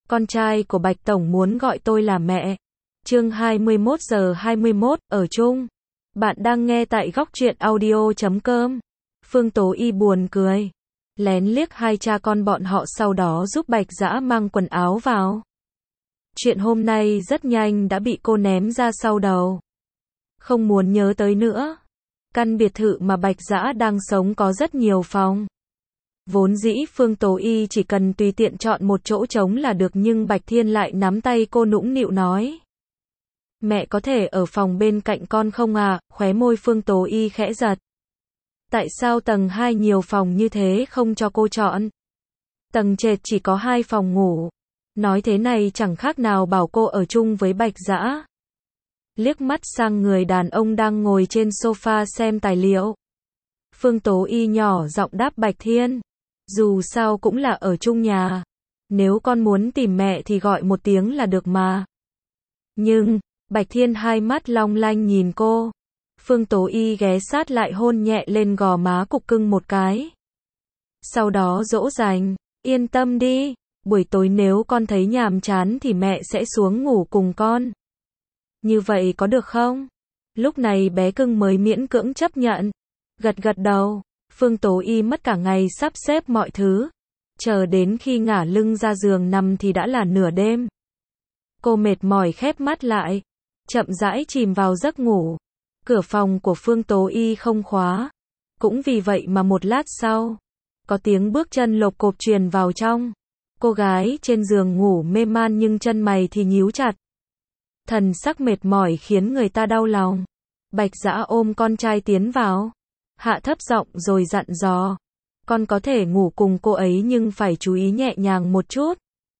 Con trai của Bạch Tổng muốn gọi tôi là mẹ. Chương 21:21, ở chung. Bạn đang nghe tại góc truyện audio.com. Phương Tố Y buồn cười. Lén liếc hai cha con bọn họ, sau đó giúp Bạch Dã mang quần áo vào. Chuyện hôm nay rất nhanh đã bị cô ném ra sau đầu. Không muốn nhớ tới nữa. Căn biệt thự mà Bạch Dã đang sống có rất nhiều phòng. Vốn dĩ Phương Tố Y chỉ cần tùy tiện chọn một chỗ trống là được, nhưng Bạch Thiên lại nắm tay cô nũng nịu nói. Mẹ có thể ở phòng bên cạnh con không à? Khóe môi Phương Tố Y khẽ giật. Tại sao tầng 2 nhiều phòng như thế không cho cô chọn? Tầng trệt chỉ có 2 phòng ngủ. Nói thế này chẳng khác nào bảo cô ở chung với Bạch Dã. Liếc mắt sang người đàn ông đang ngồi trên sofa xem tài liệu. Phương Tố Y nhỏ giọng đáp Bạch Thiên. Dù sao cũng là ở chung nhà. Nếu con muốn tìm mẹ thì gọi một tiếng là được mà. Nhưng, Bạch Thiên hai mắt long lanh nhìn cô. Phương Tố Y ghé sát lại hôn nhẹ lên gò má cục cưng một cái. Sau đó dỗ dành, yên tâm đi, buổi tối nếu con thấy nhàm chán thì mẹ sẽ xuống ngủ cùng con. Như vậy có được không? Lúc này bé cưng mới miễn cưỡng chấp nhận. Gật gật đầu. Phương Tố Y mất cả ngày sắp xếp mọi thứ. Chờ đến khi ngả lưng ra giường nằm thì đã là nửa đêm. Cô mệt mỏi khép mắt lại, chậm rãi chìm vào giấc ngủ. Cửa phòng của Phương Tố Y không khóa. Cũng vì vậy mà một lát sau, có tiếng bước chân lộp cộp truyền vào trong. Cô gái trên giường ngủ mê man nhưng chân mày thì nhíu chặt. Thần sắc mệt mỏi khiến người ta đau lòng. Bạch Dã ôm con trai tiến vào. Hạ thấp giọng rồi dặn dò. Con có thể ngủ cùng cô ấy nhưng phải chú ý nhẹ nhàng một chút.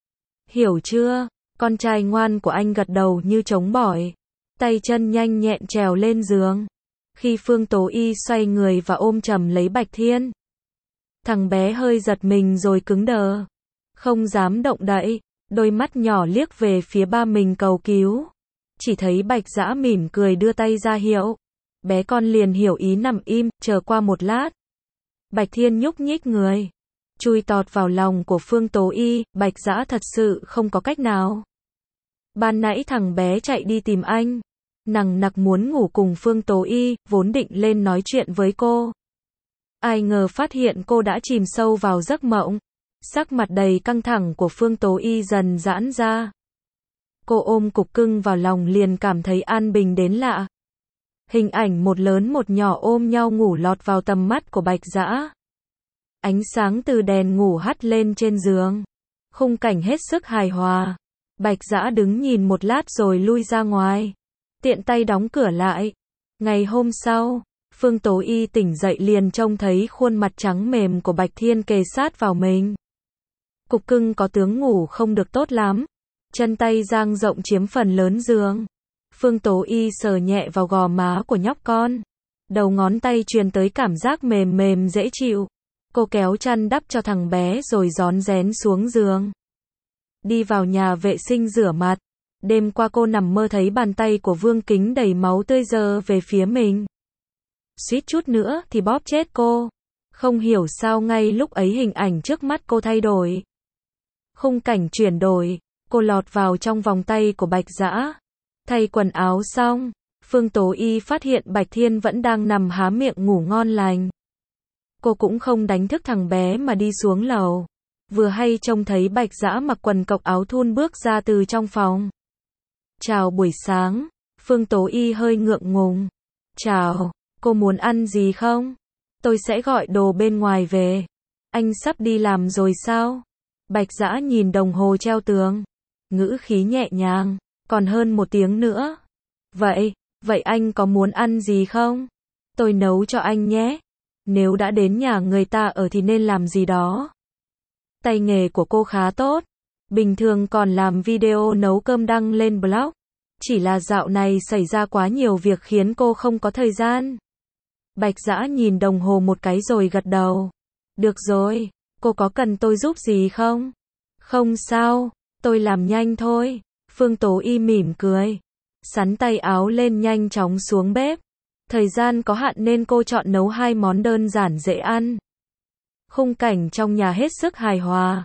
Hiểu chưa? Con trai ngoan của anh gật đầu như trống bỏi. Tay chân nhanh nhẹn trèo lên giường. Khi Phương Tố Y xoay người và ôm chầm lấy Bạch Thiên. Thằng bé hơi giật mình rồi cứng đờ. Không dám động đậy. Đôi mắt nhỏ liếc về phía ba mình cầu cứu. Chỉ thấy Bạch Dã mỉm cười đưa tay ra hiệu. Bé con liền hiểu ý nằm im, chờ qua một lát. Bạch Thiên nhúc nhích người. Chui tọt vào lòng của Phương Tố Y, Bạch Dã thật sự không có cách nào. Ban nãy thằng bé chạy đi tìm anh. Nằng nặc muốn ngủ cùng Phương Tố Y, vốn định lên nói chuyện với cô. Ai ngờ phát hiện cô đã chìm sâu vào giấc mộng. Sắc mặt đầy căng thẳng của Phương Tố Y dần giãn ra. Cô ôm cục cưng vào lòng liền cảm thấy an bình đến lạ. Hình ảnh một lớn một nhỏ ôm nhau ngủ lọt vào tầm mắt của Bạch Dã. Ánh sáng từ đèn ngủ hắt lên trên giường. Khung cảnh hết sức hài hòa. Bạch Dã đứng nhìn một lát rồi lui ra ngoài. Tiện tay đóng cửa lại. Ngày hôm sau, Phương Tố Y tỉnh dậy liền trông thấy khuôn mặt trắng mềm của Bạch Thiên kề sát vào mình. Cục cưng có tướng ngủ không được tốt lắm. Chân tay dang rộng chiếm phần lớn giường. Phương Tố Y sờ nhẹ vào gò má của nhóc con. Đầu ngón tay truyền tới cảm giác mềm mềm dễ chịu. Cô kéo chăn đắp cho thằng bé rồi rón rén xuống giường. Đi vào nhà vệ sinh rửa mặt. Đêm qua cô nằm mơ thấy bàn tay của Vương Kính đầy máu tươi giơ về phía mình. Suýt chút nữa thì bóp chết cô. Không hiểu sao ngay lúc ấy hình ảnh trước mắt cô thay đổi. Khung cảnh chuyển đổi. Cô lọt vào trong vòng tay của Bạch Dã. Thay quần áo xong, Phương Tố Y phát hiện Bạch Thiên vẫn đang nằm há miệng ngủ ngon lành. Cô cũng không đánh thức thằng bé mà đi xuống lầu. Vừa hay trông thấy Bạch Dã mặc quần cộc áo thun bước ra từ trong phòng. Chào buổi sáng, Phương Tố Y hơi ngượng ngùng. Chào, cô muốn ăn gì không? Tôi sẽ gọi đồ bên ngoài về. Anh sắp đi làm rồi sao? Bạch Dã nhìn đồng hồ treo tường. Ngữ khí nhẹ nhàng. Còn hơn 1 tiếng nữa. Vậy anh có muốn ăn gì không? Tôi nấu cho anh nhé. Nếu đã đến nhà người ta ở thì nên làm gì đó. Tay nghề của cô khá tốt. Bình thường còn làm video nấu cơm đăng lên blog. Chỉ là dạo này xảy ra quá nhiều việc khiến cô không có thời gian. Bạch Dã nhìn đồng hồ một cái rồi gật đầu. Được rồi, cô có cần tôi giúp gì không? Không sao, tôi làm nhanh thôi. Phương Tố Y mỉm cười. Sắn tay áo lên nhanh chóng xuống bếp. Thời gian có hạn nên cô chọn nấu 2 món đơn giản dễ ăn. Khung cảnh trong nhà hết sức hài hòa.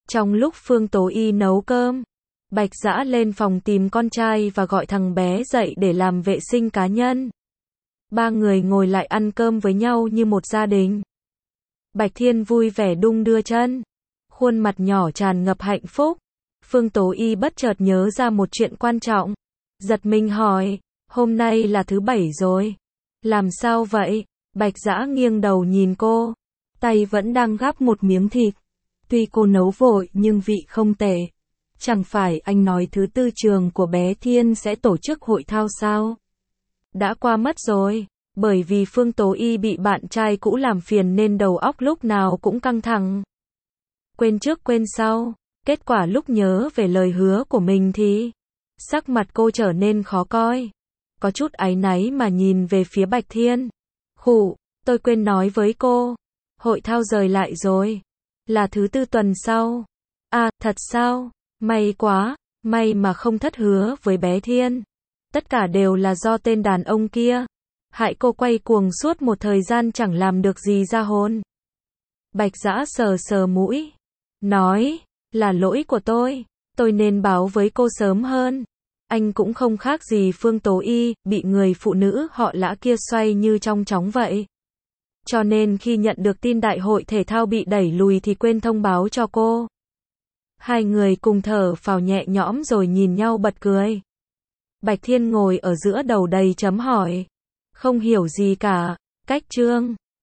Trong lúc Phương Tố Y nấu cơm, Bạch Dã lên phòng tìm con trai và gọi thằng bé dậy để làm vệ sinh cá nhân. Ba người ngồi lại ăn cơm với nhau như một gia đình. Bạch Thiên vui vẻ đung đưa chân, khuôn mặt nhỏ tràn ngập hạnh phúc. Phương Tố Y bất chợt nhớ ra một chuyện quan trọng, giật mình hỏi, hôm nay là thứ bảy rồi, làm sao vậy? Bạch Dã nghiêng đầu nhìn cô, tay vẫn đang gắp một miếng thịt. Tuy cô nấu vội nhưng vị không tệ. Chẳng phải anh nói thứ tư trường của bé Thiên sẽ tổ chức hội thao sao? Đã qua mất rồi, bởi vì Phương Tố Y bị bạn trai cũ làm phiền nên đầu óc lúc nào cũng căng thẳng. Quên trước quên sau, kết quả lúc nhớ về lời hứa của mình thì sắc mặt cô trở nên khó coi. Có chút áy náy mà nhìn về phía Bạch Thiên. Khụ, tôi quên nói với cô. Hội thao rời lại rồi. Là thứ tư tuần sau. À, thật sao? May quá, may mà không thất hứa với bé Thiên. Tất cả đều là do tên đàn ông kia. Hại cô quay cuồng suốt một thời gian chẳng làm được gì ra hồn. Bạch Dã sờ sờ mũi. Nói, là lỗi của tôi nên báo với cô sớm hơn. Anh cũng không khác gì Phương Tố Y, bị người phụ nữ họ Lã kia xoay như trong chóng vậy. Cho nên khi nhận được tin đại hội thể thao bị đẩy lùi thì quên thông báo cho cô. Hai người cùng thở phào nhẹ nhõm rồi nhìn nhau bật cười. Bạch Thiên ngồi ở giữa đầu đầy chấm hỏi. Không hiểu gì cả, cách chương.